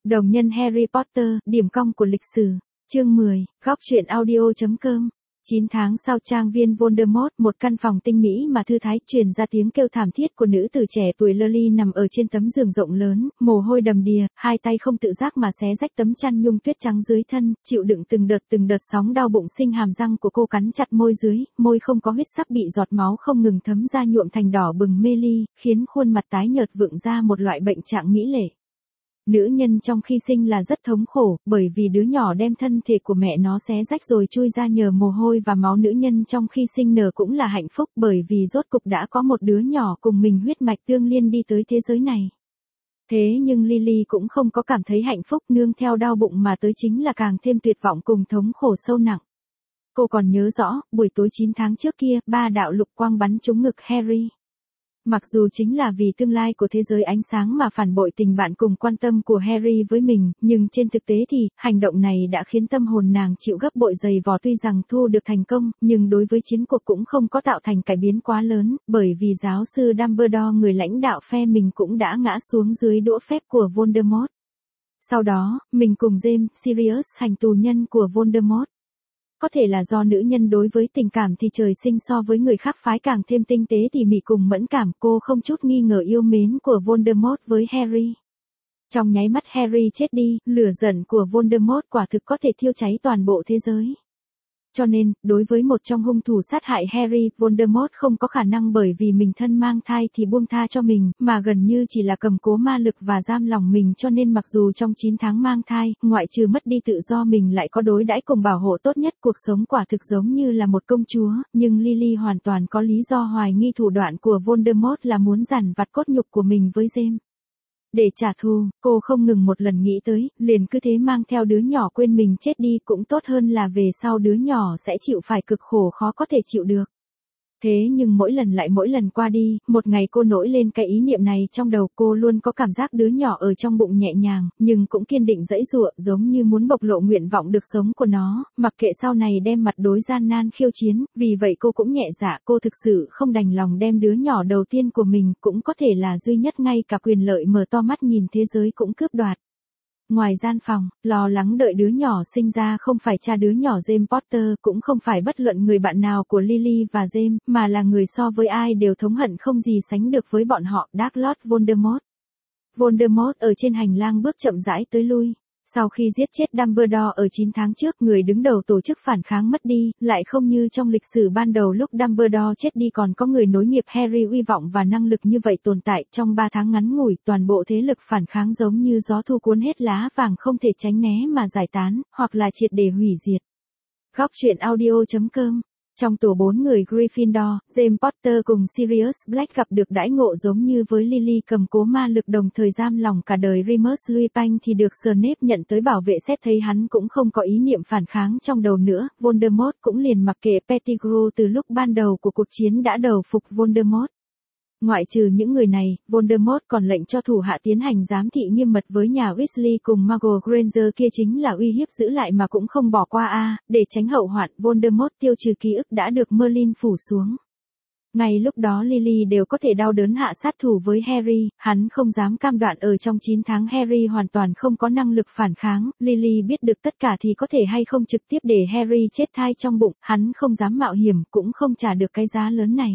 Đồng nhân Harry Potter, điểm cong của lịch sử. Chương 10, góc truyện audio.com. 9 tháng sau trang viên Voldemort, một căn phòng tinh mỹ mà thư thái, truyền ra tiếng kêu thảm thiết của nữ tử trẻ tuổi Lily nằm ở trên tấm giường rộng lớn, mồ hôi đầm đìa, hai tay không tự giác mà xé rách tấm chăn nhung tuyết trắng dưới thân, chịu đựng từng đợt sóng đau bụng sinh, hàm răng của cô cắn chặt môi dưới, môi không có huyết sắc bị giọt máu không ngừng thấm ra nhuộm thành đỏ bừng mê ly, khiến khuôn mặt tái nhợt vượng ra một loại bệnh trạng mỹ lệ. Nữ nhân trong khi sinh là rất thống khổ, bởi vì đứa nhỏ đem thân thể của mẹ nó xé rách rồi chui ra nhờ mồ hôi và máu. Nữ nhân trong khi sinh nở cũng là hạnh phúc, bởi vì rốt cục đã có một đứa nhỏ cùng mình huyết mạch tương liên đi tới thế giới này. Thế nhưng Lily cũng không có cảm thấy hạnh phúc, nương theo đau bụng mà tới chính là càng thêm tuyệt vọng cùng thống khổ sâu nặng. Cô còn nhớ rõ, buổi tối 9 tháng trước kia, 3 đạo lục quang bắn trúng ngực Harry. Mặc dù chính là vì tương lai của thế giới ánh sáng mà phản bội tình bạn cùng quan tâm của Harry với mình, nhưng trên thực tế thì, hành động này đã khiến tâm hồn nàng chịu gấp bội dày vò. Tuy rằng thu được thành công, nhưng đối với chiến cuộc cũng không có tạo thành cải biến quá lớn, bởi vì giáo sư Dumbledore, người lãnh đạo phe mình, cũng đã ngã xuống dưới đũa phép của Voldemort. Sau đó, mình cùng James, Sirius, thành tù nhân của Voldemort. Có thể là do nữ nhân đối với tình cảm thì trời sinh so với người khác phái càng thêm tinh tế tỉ mỉ cùng mẫn cảm, cô không chút nghi ngờ yêu mến của Voldemort với Harry. Trong nháy mắt Harry chết đi, lửa giận của Voldemort quả thực có thể thiêu cháy toàn bộ thế giới. Cho nên, đối với một trong hung thủ sát hại Harry, Voldemort không có khả năng bởi vì mình thân mang thai thì buông tha cho mình, mà gần như chỉ là cầm cố ma lực và giam lòng mình. Cho nên mặc dù trong 9 tháng mang thai, ngoại trừ mất đi tự do, mình lại có đối đãi cùng bảo hộ tốt nhất, cuộc sống quả thực giống như là một công chúa, nhưng Lily hoàn toàn có lý do hoài nghi thủ đoạn của Voldemort là muốn giàn vặt cốt nhục của mình với James. Để trả thù, cô không ngừng một lần nghĩ tới, liền cứ thế mang theo đứa nhỏ quên mình chết đi, cũng tốt hơn là về sau đứa nhỏ sẽ chịu phải cực khổ khó có thể chịu được. Thế nhưng mỗi lần qua đi, một ngày cô nổi lên cái ý niệm này trong đầu, cô luôn có cảm giác đứa nhỏ ở trong bụng nhẹ nhàng, nhưng cũng kiên định giãy giụa, giống như muốn bộc lộ nguyện vọng được sống của nó, mặc kệ sau này đem mặt đối gian nan khiêu chiến. Vì vậy cô cũng nhẹ dạ, cô thực sự không đành lòng đem đứa nhỏ đầu tiên của mình, cũng có thể là duy nhất, ngay cả quyền lợi mở to mắt nhìn thế giới cũng cướp đoạt. Ngoài gian phòng, lo lắng đợi đứa nhỏ sinh ra không phải cha đứa nhỏ James Potter, cũng không phải bất luận người bạn nào của Lily và James, mà là người so với ai đều thống hận không gì sánh được với bọn họ, Dark Lord Voldemort. Voldemort ở trên hành lang bước chậm rãi tới lui. Sau khi giết chết Dumbledore ở 9 tháng trước, người đứng đầu tổ chức phản kháng mất đi, lại không như trong lịch sử ban đầu lúc Dumbledore chết đi còn có người nối nghiệp Harry uy vọng và năng lực như vậy tồn tại. Trong 3 tháng ngắn ngủi, toàn bộ thế lực phản kháng giống như gió thu cuốn hết lá vàng, không thể tránh né mà giải tán, hoặc là triệt để hủy diệt. Góc truyện audio.com. Trong tổ 4 người Gryffindor, James Potter cùng Sirius Black gặp được đãi ngộ giống như với Lily, cầm cố ma lực đồng thời giam lòng cả đời. Remus Lupin thì được Snape nhận tới bảo vệ, xét thấy hắn cũng không có ý niệm phản kháng trong đầu nữa. Voldemort cũng liền mặc kệ Pettigrew, từ lúc ban đầu của cuộc chiến đã đầu phục Voldemort. Ngoại trừ những người này, Voldemort còn lệnh cho thủ hạ tiến hành giám thị nghiêm mật với nhà Weasley cùng Muggle Granger, kia chính là uy hiếp giữ lại mà cũng không bỏ qua để tránh hậu hoạn. Voldemort tiêu trừ ký ức đã được Merlin phủ xuống. Ngay lúc đó Lily đều có thể đau đớn hạ sát thủ với Harry, hắn không dám cam đoan ở trong 9 tháng Harry hoàn toàn không có năng lực phản kháng. Lily biết được tất cả thì có thể hay không trực tiếp để Harry chết thai trong bụng, hắn không dám mạo hiểm, cũng không trả được cái giá lớn này.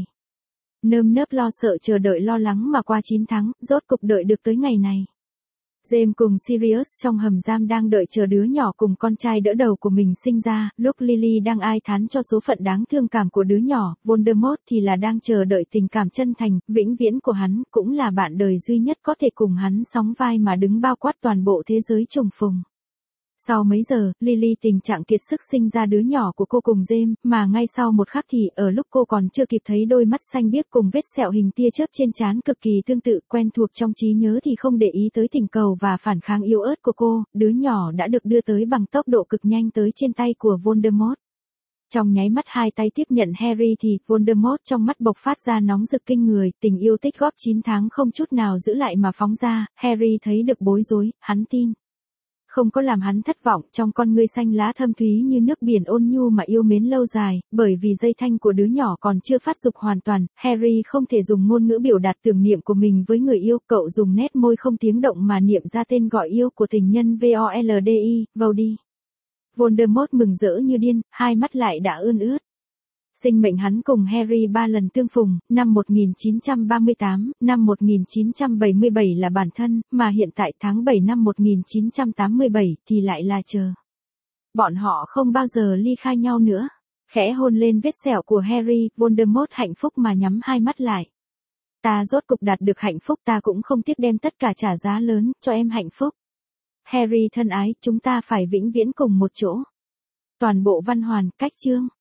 Nơm nớp lo sợ chờ đợi lo lắng mà qua 9 tháng, rốt cục đợi được tới ngày này. James cùng Sirius trong hầm giam đang đợi chờ đứa nhỏ cùng con trai đỡ đầu của mình sinh ra, lúc Lily đang ai thán cho số phận đáng thương cảm của đứa nhỏ, Voldemort thì là đang chờ đợi tình cảm chân thành, vĩnh viễn của hắn, cũng là bạn đời duy nhất có thể cùng hắn sóng vai mà đứng bao quát toàn bộ thế giới trùng phùng. Sau mấy giờ, Lily tình trạng kiệt sức sinh ra đứa nhỏ của cô cùng James, mà ngay sau một khắc thì, ở lúc cô còn chưa kịp thấy đôi mắt xanh biếc cùng vết sẹo hình tia chớp trên trán cực kỳ tương tự, quen thuộc trong trí nhớ thì không để ý tới tình cầu và phản kháng yếu ớt của cô, đứa nhỏ đã được đưa tới bằng tốc độ cực nhanh tới trên tay của Voldemort. Trong nháy mắt hai tay tiếp nhận Harry thì Voldemort trong mắt bộc phát ra nóng rực kinh người, tình yêu tích góp 9 tháng không chút nào giữ lại mà phóng ra. Harry thấy được bối rối, hắn tin không có làm hắn thất vọng, trong con ngươi xanh lá thâm thúy như nước biển ôn nhu mà yêu mến lâu dài, bởi vì dây thanh của đứa nhỏ còn chưa phát dục hoàn toàn, Harry không thể dùng ngôn ngữ biểu đạt tưởng niệm của mình với người yêu, cậu dùng nét môi không tiếng động mà niệm ra tên gọi yêu của tình nhân Voldy, Voldy. Voldemort mừng rỡ như điên, hai mắt lại đã ươn ướt. Sinh mệnh hắn cùng Harry 3 lần tương phùng, năm 1938, năm 1977 là bản thân, mà hiện tại tháng 7 năm 1987 thì lại là chờ. Bọn họ không bao giờ ly khai nhau nữa. Khẽ hôn lên vết sẹo của Harry, Voldemort hạnh phúc mà nhắm hai mắt lại. Ta rốt cục đạt được hạnh phúc, ta cũng không tiếc đem tất cả trả giá lớn, cho em hạnh phúc. Harry thân ái, chúng ta phải vĩnh viễn cùng một chỗ. Toàn bộ văn hoàn, cách chương.